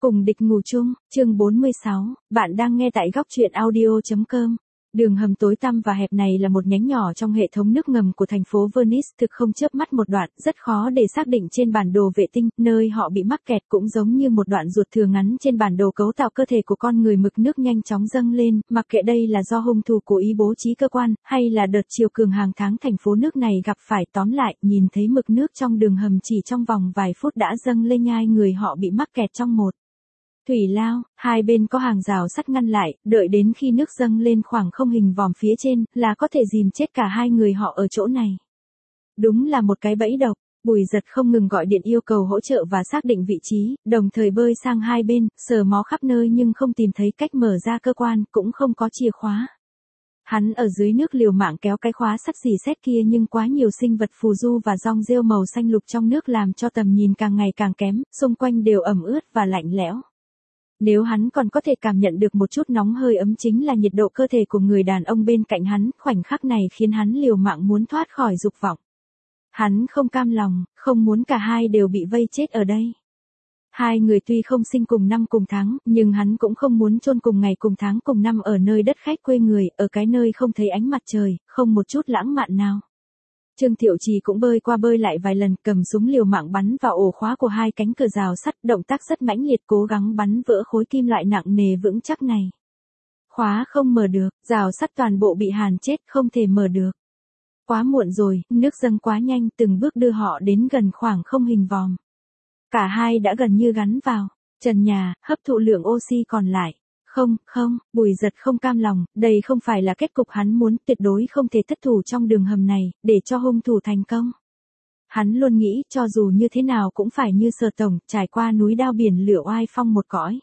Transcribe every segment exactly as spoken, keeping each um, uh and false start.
Cùng địch ngủ chung, chương bốn mươi sáu, bạn đang nghe tại góc truyện audio chấm com. Đường hầm tối tăm và hẹp này là một nhánh nhỏ trong hệ thống nước ngầm của thành phố Venice, thực không chớp mắt một đoạn, rất khó để xác định trên bản đồ vệ tinh, nơi họ bị mắc kẹt cũng giống như một đoạn ruột thừa ngắn trên bản đồ cấu tạo cơ thể của con người. Mực nước nhanh chóng dâng lên, mặc kệ đây là do hung thủ cố ý bố trí cơ quan, hay là đợt chiều cường hàng tháng thành phố nước này gặp phải. Tóm lại, nhìn thấy mực nước trong đường hầm chỉ trong vòng vài phút đã dâng lên, nhai người họ bị mắc kẹt trong một thủy lao. Hai bên có hàng rào sắt ngăn lại, đợi đến khi nước dâng lên khoảng không hình vòm phía trên, là có thể dìm chết cả hai người họ ở chỗ này. Đúng là một cái bẫy độc. Bùi Giật không ngừng gọi điện yêu cầu hỗ trợ và xác định vị trí, đồng thời bơi sang hai bên, sờ mó khắp nơi nhưng không tìm thấy cách mở ra cơ quan, cũng không có chìa khóa. Hắn ở dưới nước liều mạng kéo cái khóa sắt xì xét kia, nhưng quá nhiều sinh vật phù du và rong rêu màu xanh lục trong nước làm cho tầm nhìn càng ngày càng kém, xung quanh đều ẩm ướt và lạnh lẽo. Nếu hắn còn có thể cảm nhận được một chút nóng hơi ấm chính là nhiệt độ cơ thể của người đàn ông bên cạnh hắn, khoảnh khắc này khiến hắn liều mạng muốn thoát khỏi dục vọng. Hắn không cam lòng, không muốn cả hai đều bị vây chết ở đây. Hai người tuy không sinh cùng năm cùng tháng, nhưng hắn cũng không muốn chôn cùng ngày cùng tháng cùng năm ở nơi đất khách quê người, ở cái nơi không thấy ánh mặt trời, không một chút lãng mạn nào. Trương Thiệu Trì cũng bơi qua bơi lại vài lần, cầm súng liều mạng bắn vào ổ khóa của hai cánh cửa rào sắt, động tác rất mãnh liệt, cố gắng bắn vỡ khối kim loại nặng nề vững chắc này. Khóa không mở được, rào sắt toàn bộ bị hàn chết, không thể mở được. Quá muộn rồi, nước dâng quá nhanh, từng bước đưa họ đến gần khoảng không hình vòm. Cả hai đã gần như gắn vào trần nhà, hấp thụ lượng oxy còn lại. Không, không, Bùi Giật không cam lòng, đây không phải là kết cục hắn muốn, tuyệt đối không thể thất thủ trong đường hầm này, để cho hung thủ thành công. Hắn luôn nghĩ, cho dù như thế nào cũng phải như Sở Tổng, trải qua núi đao biển lửa oai phong một cõi.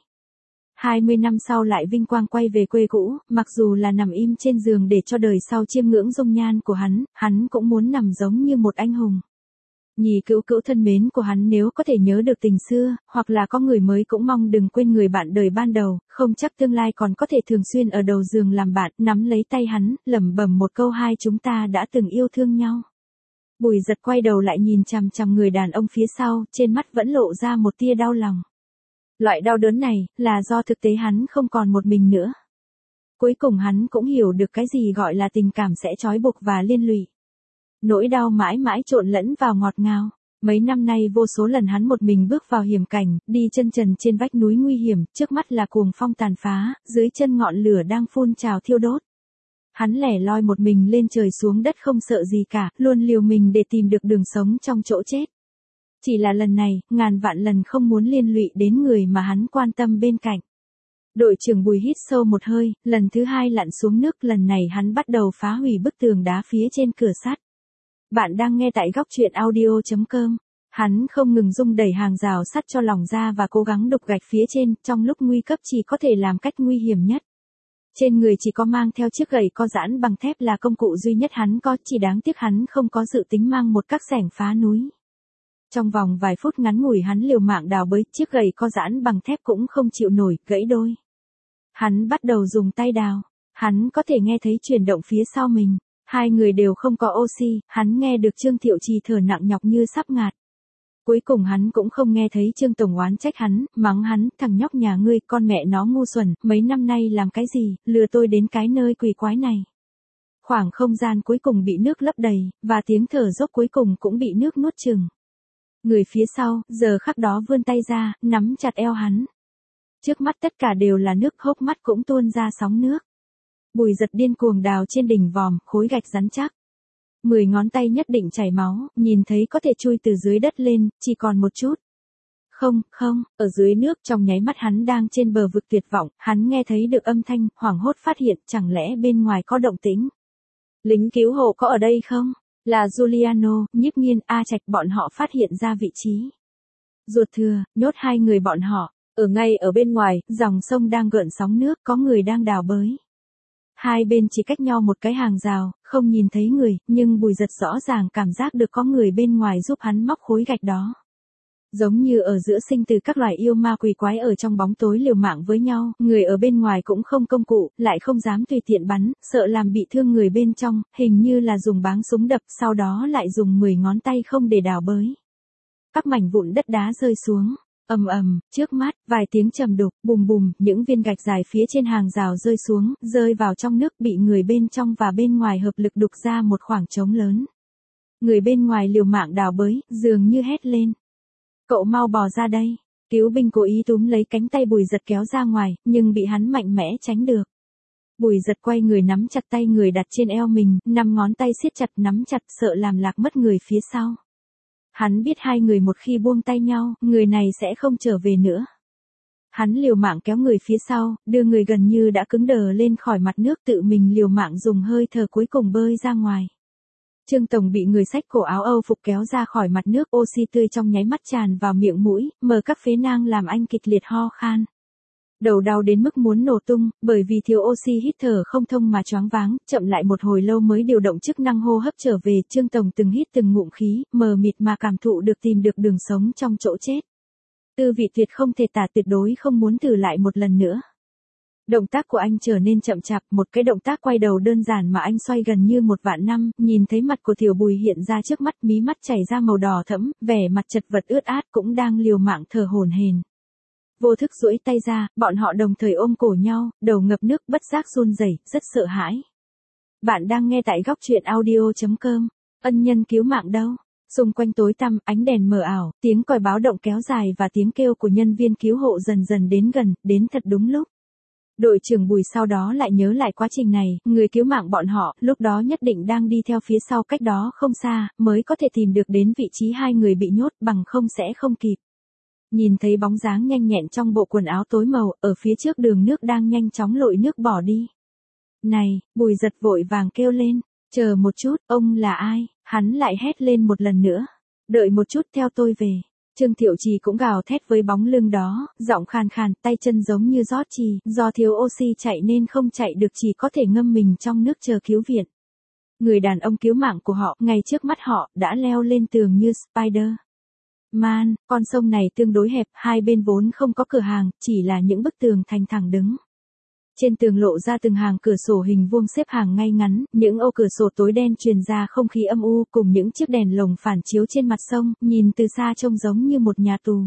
hai mươi năm sau lại vinh quang quay về quê cũ, mặc dù là nằm im trên giường để cho đời sau chiêm ngưỡng dung nhan của hắn, hắn cũng muốn nằm giống như một anh hùng. Nhì cữu cữu thân mến của hắn nếu có thể nhớ được tình xưa, hoặc là có người mới cũng mong đừng quên người bạn đời ban đầu, không chắc tương lai còn có thể thường xuyên ở đầu giường làm bạn, nắm lấy tay hắn, lẩm bẩm một câu, hai chúng ta đã từng yêu thương nhau. Bùi Giật quay đầu lại nhìn chằm chằm người đàn ông phía sau, trên mắt vẫn lộ ra một tia đau lòng. Loại đau đớn này, là do thực tế hắn không còn một mình nữa. Cuối cùng hắn cũng hiểu được cái gì gọi là tình cảm sẽ trói buộc và liên lụy. Nỗi đau mãi mãi trộn lẫn vào ngọt ngào. Mấy năm nay vô số lần hắn một mình bước vào hiểm cảnh, đi chân trần trên vách núi nguy hiểm, trước mắt là cuồng phong tàn phá, dưới chân ngọn lửa đang phun trào thiêu đốt. Hắn lẻ loi một mình lên trời xuống đất không sợ gì cả, luôn liều mình để tìm được đường sống trong chỗ chết. Chỉ là lần này, ngàn vạn lần không muốn liên lụy đến người mà hắn quan tâm bên cạnh. Đội trưởng Bùi hít sâu một hơi, lần thứ hai lặn xuống nước, lần này hắn bắt đầu phá hủy bức tường đá phía trên cửa sắt. Bạn đang nghe tại góc truyện audio chấm com. Hắn không ngừng rung đẩy hàng rào sắt cho lỏng ra và cố gắng đục gạch phía trên, trong lúc nguy cấp chỉ có thể làm cách nguy hiểm nhất. Trên người chỉ có mang theo chiếc gậy co giãn bằng thép là công cụ duy nhất hắn có, chỉ đáng tiếc hắn không có dự tính mang một các xẻng phá núi. Trong vòng vài phút ngắn ngủi hắn liều mạng đào bới, chiếc gậy co giãn bằng thép cũng không chịu nổi, gãy đôi. Hắn bắt đầu dùng tay đào, hắn có thể nghe thấy chuyển động phía sau mình. Hai người đều không có oxy, hắn nghe được Trương Thiệu Trì thở nặng nhọc như sắp ngạt. Cuối cùng hắn cũng không nghe thấy Trương Tổng oán trách hắn, mắng hắn, thằng nhóc nhà ngươi, con mẹ nó ngu xuẩn, mấy năm nay làm cái gì, lừa tôi đến cái nơi quỷ quái này. Khoảng không gian cuối cùng bị nước lấp đầy, và tiếng thở dốc cuối cùng cũng bị nước nuốt chửng. Người phía sau, giờ khắc đó vươn tay ra, nắm chặt eo hắn. Trước mắt tất cả đều là nước, hốc mắt cũng tuôn ra sóng nước. Bùi Giật điên cuồng đào trên đỉnh vòm, khối gạch rắn chắc. Mười ngón tay nhất định chảy máu, nhìn thấy có thể chui từ dưới đất lên, chỉ còn một chút. Không, không, ở dưới nước, trong nháy mắt hắn đang trên bờ vực tuyệt vọng, hắn nghe thấy được âm thanh, hoảng hốt phát hiện, chẳng lẽ bên ngoài có động tĩnh. Lính cứu hộ có ở đây không? Là Giuliano, Nhiếp Nghiên, A Trạch, bọn họ phát hiện ra vị trí. Ruột thừa, nhốt hai người bọn họ, ở ngay ở bên ngoài, dòng sông đang gợn sóng nước, có người đang đào bới. Hai bên chỉ cách nhau một cái hàng rào, không nhìn thấy người, nhưng Bùi Giật rõ ràng cảm giác được có người bên ngoài giúp hắn móc khối gạch đó. Giống như ở giữa sinh từ các loài yêu ma quỷ quái ở trong bóng tối liều mạng với nhau, người ở bên ngoài cũng không công cụ, lại không dám tùy tiện bắn, sợ làm bị thương người bên trong, hình như là dùng báng súng đập, sau đó lại dùng mười ngón tay không để đào bới. Các mảnh vụn đất đá rơi xuống. Ầm ầm, trước mắt, vài tiếng trầm đục, bùm bùm, những viên gạch dài phía trên hàng rào rơi xuống, rơi vào trong nước bị người bên trong và bên ngoài hợp lực đục ra một khoảng trống lớn. Người bên ngoài liều mạng đào bới, dường như hét lên. Cậu mau bò ra đây. Cứu binh cố ý túm lấy cánh tay Bùi Giật kéo ra ngoài, nhưng bị hắn mạnh mẽ tránh được. Bùi Giật quay người nắm chặt tay người đặt trên eo mình, năm ngón tay siết chặt nắm chặt sợ làm lạc mất người phía sau. Hắn biết hai người một khi buông tay nhau, người này sẽ không trở về nữa. Hắn liều mạng kéo người phía sau, đưa người gần như đã cứng đờ lên khỏi mặt nước tự mình liều mạng dùng hơi thở cuối cùng bơi ra ngoài. Trương Tổng bị người xách cổ áo Âu phục kéo ra khỏi mặt nước, oxy tươi trong nháy mắt tràn vào miệng mũi, mở các phế nang làm anh kịch liệt ho khan. Đầu đau đến mức muốn nổ tung, bởi vì thiếu oxy hít thở không thông mà choáng váng, chậm lại một hồi lâu mới điều động chức năng hô hấp trở về. Trương Tổng từng hít từng ngụm khí, mờ mịt mà cảm thụ được tìm được đường sống trong chỗ chết. Tư vị tuyệt không thể tả, tuyệt đối không muốn thử lại một lần nữa. Động tác của anh trở nên chậm chạp, một cái động tác quay đầu đơn giản mà anh xoay gần như một vạn năm, nhìn thấy mặt của Tiểu Bùi hiện ra trước mắt, mí mắt chảy ra màu đỏ thẫm, vẻ mặt chật vật ướt át cũng đang liều mạng thở hổn hển. Vô thức duỗi tay ra, bọn họ đồng thời ôm cổ nhau, đầu ngập nước bất giác run rẩy, rất sợ hãi. Bạn đang nghe tại góc truyện audio chấm com. Ân nhân cứu mạng đâu? Xung quanh tối tăm, ánh đèn mờ ảo, tiếng còi báo động kéo dài và tiếng kêu của nhân viên cứu hộ dần dần đến gần, đến thật đúng lúc. Đội trưởng Bùi sau đó lại nhớ lại quá trình này, người cứu mạng bọn họ, lúc đó nhất định đang đi theo phía sau cách đó không xa, mới có thể tìm được đến vị trí hai người bị nhốt, bằng không sẽ không kịp. Nhìn thấy bóng dáng nhanh nhẹn trong bộ quần áo tối màu, ở phía trước đường nước đang nhanh chóng lội nước bỏ đi. Này, Bùi Giật vội vàng kêu lên, chờ một chút, ông là ai? Hắn lại hét lên một lần nữa. Đợi một chút, theo tôi về. Trương Thiệu Trì cũng gào thét với bóng lưng đó, giọng khàn khàn, tay chân giống như rót trì, do thiếu oxy chạy nên không chạy được, chỉ có thể ngâm mình trong nước chờ cứu viện. Người đàn ông cứu mạng của họ, ngay trước mắt họ, đã leo lên tường như Spider Man. Con sông này tương đối hẹp, hai bên vốn không có cửa hàng, chỉ là những bức tường thành thẳng đứng. Trên tường lộ ra từng hàng cửa sổ hình vuông xếp hàng ngay ngắn, những ô cửa sổ tối đen truyền ra không khí âm u cùng những chiếc đèn lồng phản chiếu trên mặt sông, nhìn từ xa trông giống như một nhà tù.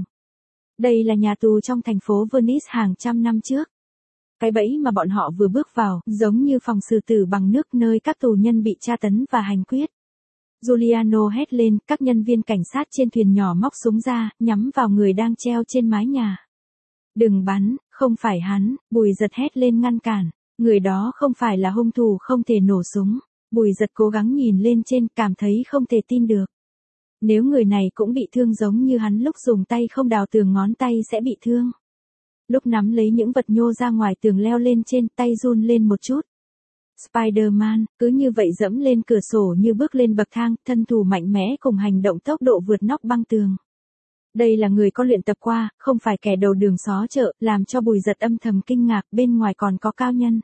Đây là nhà tù trong thành phố Venice hàng trăm năm trước. Cái bẫy mà bọn họ vừa bước vào, giống như phòng xử tử bằng nước nơi các tù nhân bị tra tấn và hành quyết. Giuliano hét lên, các nhân viên cảnh sát trên thuyền nhỏ móc súng ra, nhắm vào người đang treo trên mái nhà. Đừng bắn, không phải hắn, Bùi Giật hét lên ngăn cản. Người đó không phải là hung thủ, không thể nổ súng. Bùi Giật cố gắng nhìn lên trên, cảm thấy không thể tin được. Nếu người này cũng bị thương giống như hắn lúc dùng tay không đào tường ngón tay sẽ bị thương. Lúc nắm lấy những vật nhô ra ngoài tường leo lên trên, tay run lên một chút. Spider-Man, cứ như vậy dẫm lên cửa sổ như bước lên bậc thang, thân thủ mạnh mẽ cùng hành động tốc độ vượt nóc băng tường. Đây là người có luyện tập qua, không phải kẻ đầu đường xó chợ, làm cho Bùi Giật âm thầm kinh ngạc, bên ngoài còn có cao nhân.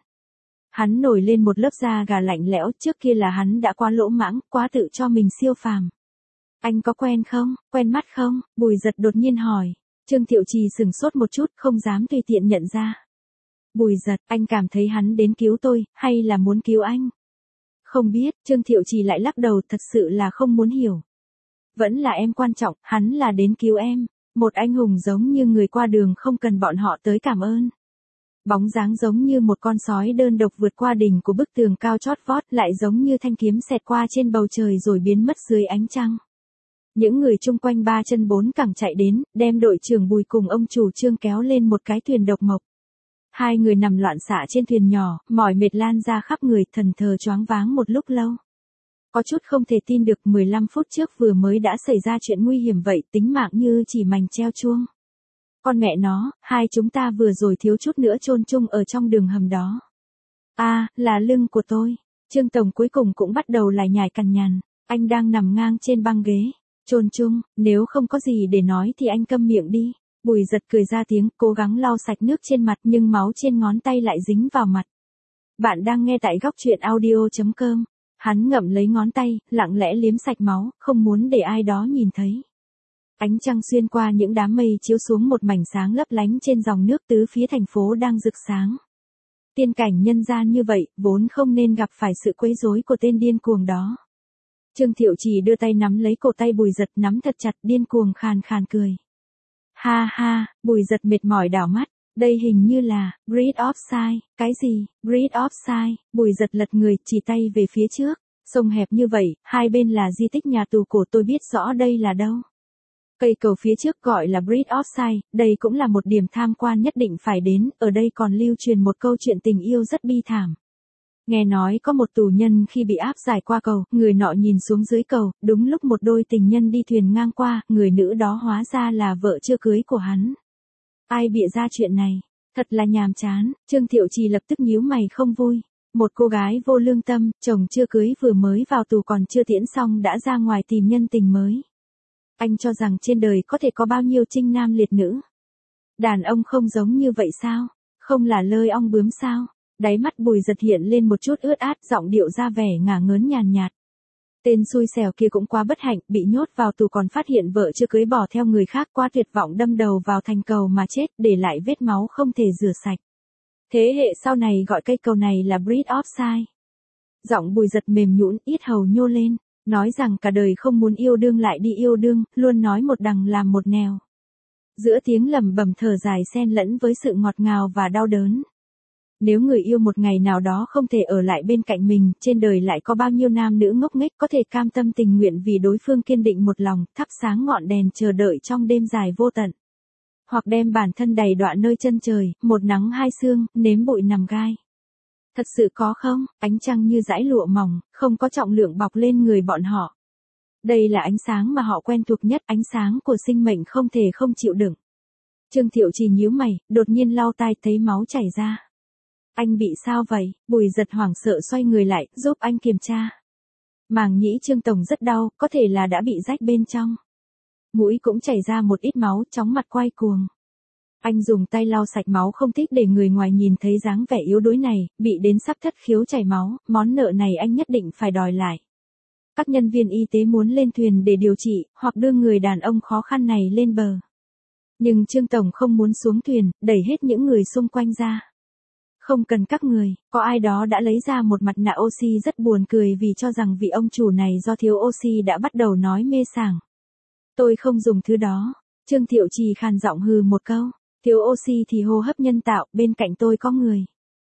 Hắn nổi lên một lớp da gà lạnh lẽo, trước kia là hắn đã quá lỗ mãng, quá tự cho mình siêu phàm. Anh có quen không, quen mắt không? Bùi Giật đột nhiên hỏi. Trương Thiệu Trì sừng sốt một chút, không dám tùy tiện nhận ra. Bùi Giật, anh cảm thấy hắn đến cứu tôi, hay là muốn cứu anh? Không biết, Trương Thiệu Trì lại lắc đầu, thật sự là không muốn hiểu. Vẫn là em quan trọng, hắn là đến cứu em. Một anh hùng giống như người qua đường không cần bọn họ tới cảm ơn. Bóng dáng giống như một con sói đơn độc vượt qua đỉnh của bức tường cao chót vót, lại giống như thanh kiếm xẹt qua trên bầu trời rồi biến mất dưới ánh trăng. Những người chung quanh ba chân bốn cẳng chạy đến, đem đội trưởng Bùi cùng ông chủ Trương kéo lên một cái thuyền độc mộc. Hai người nằm loạn xạ trên thuyền nhỏ, mỏi mệt lan ra khắp người, thần thờ choáng váng một lúc lâu. Có chút không thể tin được, mười lăm phút trước vừa mới đã xảy ra chuyện nguy hiểm vậy, tính mạng như chỉ mảnh treo chuông. Con mẹ nó, hai chúng ta vừa rồi thiếu chút nữa chôn chung ở trong đường hầm đó. A, à, là lưng của tôi. Trương Tổng cuối cùng cũng bắt đầu lải nhải cằn nhằn. Anh đang nằm ngang trên băng ghế. Chôn chung, nếu không có gì để nói thì anh câm miệng đi. Bùi Giật cười ra tiếng, cố gắng lau sạch nước trên mặt nhưng máu trên ngón tay lại dính vào mặt. Bạn đang nghe tại góc truyện audio chấm com. Hắn ngậm lấy ngón tay, lặng lẽ liếm sạch máu, không muốn để ai đó nhìn thấy. Ánh trăng xuyên qua những đám mây chiếu xuống một mảnh sáng lấp lánh trên dòng nước, tứ phía thành phố đang rực sáng. Tiên cảnh nhân gian như vậy, vốn không nên gặp phải sự quấy rối của tên điên cuồng đó. Trương Thiệu Trì đưa tay nắm lấy cổ tay Bùi Giật, nắm thật chặt, điên cuồng khàn khàn cười. Ha ha, Bùi Giật mệt mỏi đảo mắt. Đây hình như là, grid offside, cái gì, grid offside, Bùi Giật lật người, chỉ tay về phía trước. Sông hẹp như vậy, hai bên là di tích nhà tù cổ, tôi biết rõ đây là đâu. Cây cầu phía trước gọi là Bridge Offside, đây cũng là một điểm tham quan nhất định phải đến, ở đây còn lưu truyền một câu chuyện tình yêu rất bi thảm. Nghe nói có một tù nhân khi bị áp giải qua cầu, người nọ nhìn xuống dưới cầu, đúng lúc một đôi tình nhân đi thuyền ngang qua, người nữ đó hóa ra là vợ chưa cưới của hắn. Ai bịa ra chuyện này? Thật là nhàm chán, Trương Thiệu Trì lập tức nhíu mày không vui. Một cô gái vô lương tâm, chồng chưa cưới vừa mới vào tù còn chưa tiễn xong đã ra ngoài tìm nhân tình mới. Anh cho rằng trên đời có thể có bao nhiêu trinh nam liệt nữ? Đàn ông không giống như vậy sao? Không là lơi ong bướm sao? Đáy mắt Bùi Giật hiện lên một chút ướt át, giọng điệu ra vẻ ngả ngớn nhàn nhạt. Tên xui xẻo kia cũng quá bất hạnh, bị nhốt vào tù còn phát hiện vợ chưa cưới bỏ theo người khác, quá tuyệt vọng đâm đầu vào thành cầu mà chết, để lại vết máu không thể rửa sạch. Thế hệ sau này gọi cây cầu này là Bridge Offside. Giọng Bùi Giật mềm nhũn, yết hầu nhô lên, nói rằng cả đời không muốn yêu đương lại đi yêu đương, luôn nói một đằng làm một nẻo. Giữa tiếng lẩm bẩm thở dài xen lẫn với sự ngọt ngào và đau đớn. Nếu người yêu một ngày nào đó không thể ở lại bên cạnh mình, trên đời lại có bao nhiêu nam nữ ngốc nghếch có thể cam tâm tình nguyện vì đối phương kiên định một lòng, thắp sáng ngọn đèn chờ đợi trong đêm dài vô tận. Hoặc đem bản thân đầy đọa nơi chân trời, một nắng hai sương, nếm bụi nằm gai. Thật sự có không, ánh trăng như dải lụa mỏng, không có trọng lượng bọc lên người bọn họ. Đây là ánh sáng mà họ quen thuộc nhất, ánh sáng của sinh mệnh không thể không chịu đựng. Trương Thiệu Trì nhíu mày, đột nhiên lau tai thấy máu chảy ra. Anh bị sao vậy? Bùi Giật hoảng sợ xoay người lại, giúp anh kiểm tra. Màng nhĩ Trương Tổng rất đau, có thể là đã bị rách bên trong. Mũi cũng chảy ra một ít máu, chóng mặt quay cuồng. Anh dùng tay lau sạch máu không thích để người ngoài nhìn thấy dáng vẻ yếu đuối này, bị đến sắp thất khiếu chảy máu, món nợ này anh nhất định phải đòi lại. Các nhân viên y tế muốn lên thuyền để điều trị, hoặc đưa người đàn ông khó khăn này lên bờ. Nhưng Trương Tổng không muốn xuống thuyền, đẩy hết những người xung quanh ra. Không cần các người, có ai đó đã lấy ra một mặt nạ oxy rất buồn cười vì cho rằng vị ông chủ này do thiếu oxy đã bắt đầu nói mê sảng. Tôi không dùng thứ đó. Trương Thiệu Trì khàn giọng hừ một câu. Thiếu oxy thì hô hấp nhân tạo, bên cạnh tôi có người.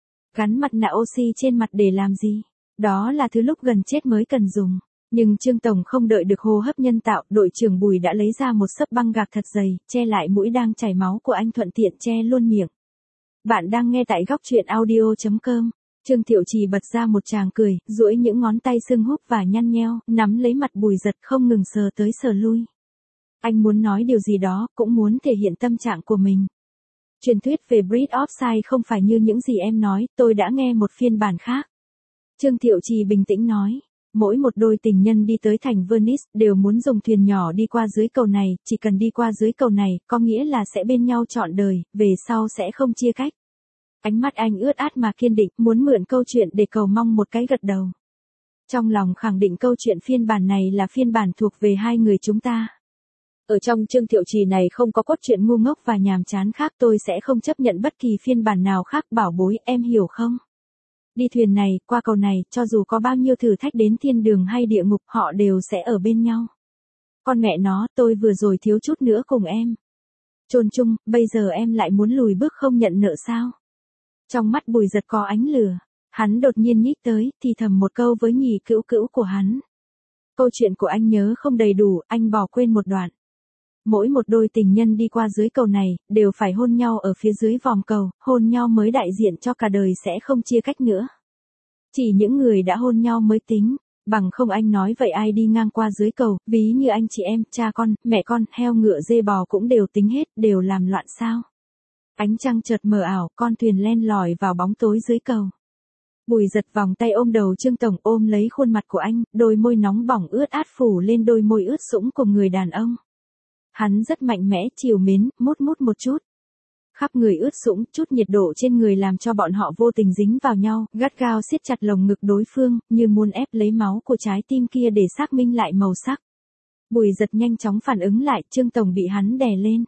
Gắn mặt nạ oxy trên mặt để làm gì? Đó là thứ lúc gần chết mới cần dùng. Nhưng Trương Tổng không đợi được hô hấp nhân tạo, đội trưởng Bùi đã lấy ra một xấp băng gạc thật dày, che lại mũi đang chảy máu của anh, thuận tiện che luôn miệng. Bạn đang nghe tại góc truyện audio chấm com. Trương Thiệu Trì bật ra một tràng cười, duỗi những ngón tay sưng húp và nhăn nheo, nắm lấy mặt Bùi Giật không ngừng sờ tới sờ lui. Anh muốn nói điều gì đó, cũng muốn thể hiện tâm trạng của mình. Truyền thuyết về Bridge Offside không phải như những gì em nói, tôi đã nghe một phiên bản khác. Trương Thiệu Trì bình tĩnh nói, mỗi một đôi tình nhân đi tới thành Venice đều muốn dùng thuyền nhỏ đi qua dưới cầu này, chỉ cần đi qua dưới cầu này, có nghĩa là sẽ bên nhau trọn đời, về sau sẽ không chia cách. Ánh mắt anh ướt át mà kiên định, muốn mượn câu chuyện để cầu mong một cái gật đầu. Trong lòng khẳng định câu chuyện phiên bản này là phiên bản thuộc về hai người chúng ta. Ở trong Trương Thiệu Trì này không có cốt truyện ngu ngốc và nhàm chán khác, tôi sẽ không chấp nhận bất kỳ phiên bản nào khác, bảo bối, em hiểu không? Đi thuyền này, qua cầu này, cho dù có bao nhiêu thử thách đến thiên đường hay địa ngục, họ đều sẽ ở bên nhau. Con mẹ nó, tôi vừa rồi thiếu chút nữa cùng em. Chôn chung, bây giờ em lại muốn lùi bước không nhận nợ sao? Trong mắt Bùi Giật có ánh lửa, hắn đột nhiên nhích tới, thì thầm một câu với nhì cữu cữu của hắn. Câu chuyện của anh nhớ không đầy đủ, anh bỏ quên một đoạn. Mỗi một đôi tình nhân đi qua dưới cầu này, đều phải hôn nhau ở phía dưới vòm cầu, hôn nhau mới đại diện cho cả đời sẽ không chia cách nữa. Chỉ những người đã hôn nhau mới tính, bằng không anh nói vậy ai đi ngang qua dưới cầu, ví như anh chị em, cha con, mẹ con, heo ngựa dê bò cũng đều tính hết, đều làm loạn sao. Ánh trăng chợt mờ ảo, con thuyền len lỏi vào bóng tối dưới cầu. Bùi Giật vòng tay ôm đầu Trương Tổng, ôm lấy khuôn mặt của anh, đôi môi nóng bỏng ướt át phủ lên đôi môi ướt sũng của người đàn ông. Hắn rất mạnh mẽ, trìu mến, mút mút một chút. Khắp người ướt sũng, chút nhiệt độ trên người làm cho bọn họ vô tình dính vào nhau, gắt gao siết chặt lồng ngực đối phương, như muốn ép lấy máu của trái tim kia để xác minh lại màu sắc. Bùi Giật nhanh chóng phản ứng lại, Trương Tổng bị hắn đè lên.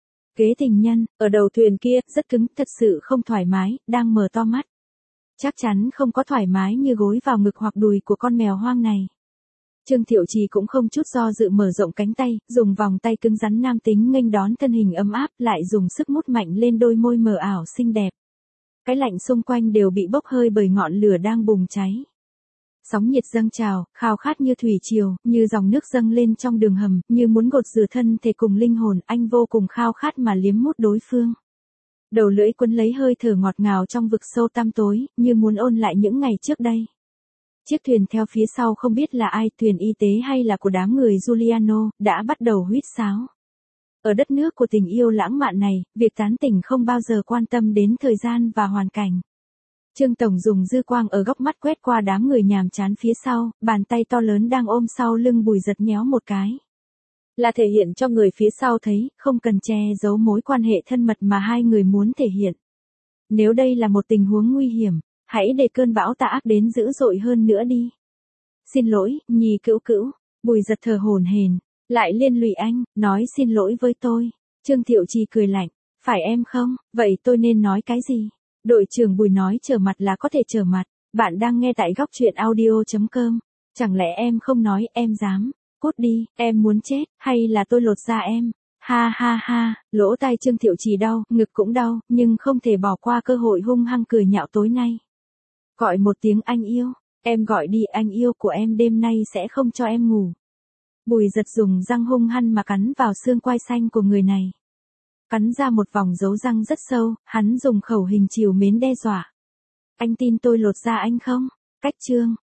Kế tình nhân, ở đầu thuyền kia, rất cứng, thật sự không thoải mái, đang mở to mắt. Chắc chắn không có thoải mái như gối vào ngực hoặc đùi của con mèo hoang này. Trương Thiệu Trì cũng không chút do dự mở rộng cánh tay, dùng vòng tay cứng rắn nam tính nghênh đón thân hình ấm áp, lại dùng sức mút mạnh lên đôi môi mờ ảo xinh đẹp. Cái lạnh xung quanh đều bị bốc hơi bởi ngọn lửa đang bùng cháy. Sóng nhiệt dâng trào, khao khát như thủy triều, như dòng nước dâng lên trong đường hầm, như muốn gột rửa thân thể cùng linh hồn, anh vô cùng khao khát mà liếm mút đối phương. Đầu lưỡi quấn lấy hơi thở ngọt ngào trong vực sâu tăm tối, như muốn ôn lại những ngày trước đây. Chiếc thuyền theo phía sau không biết là ai, thuyền y tế hay là của đám người Giuliano, đã bắt đầu huýt sáo. Ở đất nước của tình yêu lãng mạn này, việc tán tỉnh không bao giờ quan tâm đến thời gian và hoàn cảnh. Trương Tổng dùng dư quang ở góc mắt quét qua đám người nhàm chán phía sau, bàn tay to lớn đang ôm sau lưng Bùi Giật nhéo một cái. Là thể hiện cho người phía sau thấy, không cần che giấu mối quan hệ thân mật mà hai người muốn thể hiện. Nếu đây là một tình huống nguy hiểm, hãy để cơn bão tà ác đến dữ dội hơn nữa đi. Xin lỗi, Nhì Cữu Cữu. Bùi Giật thở hổn hển, lại liên lụy anh, nói xin lỗi với tôi. Trương Thiệu Trì cười lạnh, phải em không, vậy tôi nên nói cái gì? Đội trưởng Bùi nói trở mặt là có thể trở mặt, bạn đang nghe tại góc truyện audio chấm com. Chẳng lẽ em không nói em dám, cút đi, em muốn chết, hay là tôi lột da em? Ha ha ha, lỗ tai Trương Thiệu Trì đau, ngực cũng đau, nhưng không thể bỏ qua cơ hội hung hăng cười nhạo tối nay. Gọi một tiếng anh yêu, em gọi đi, anh yêu của em đêm nay sẽ không cho em ngủ. Bùi Giật dùng răng hung hăng mà cắn vào xương quai xanh của người này. Cắn ra một vòng dấu răng rất sâu, hắn dùng khẩu hình trìu mến đe dọa. Anh tin tôi lột da anh không? Cách Trương,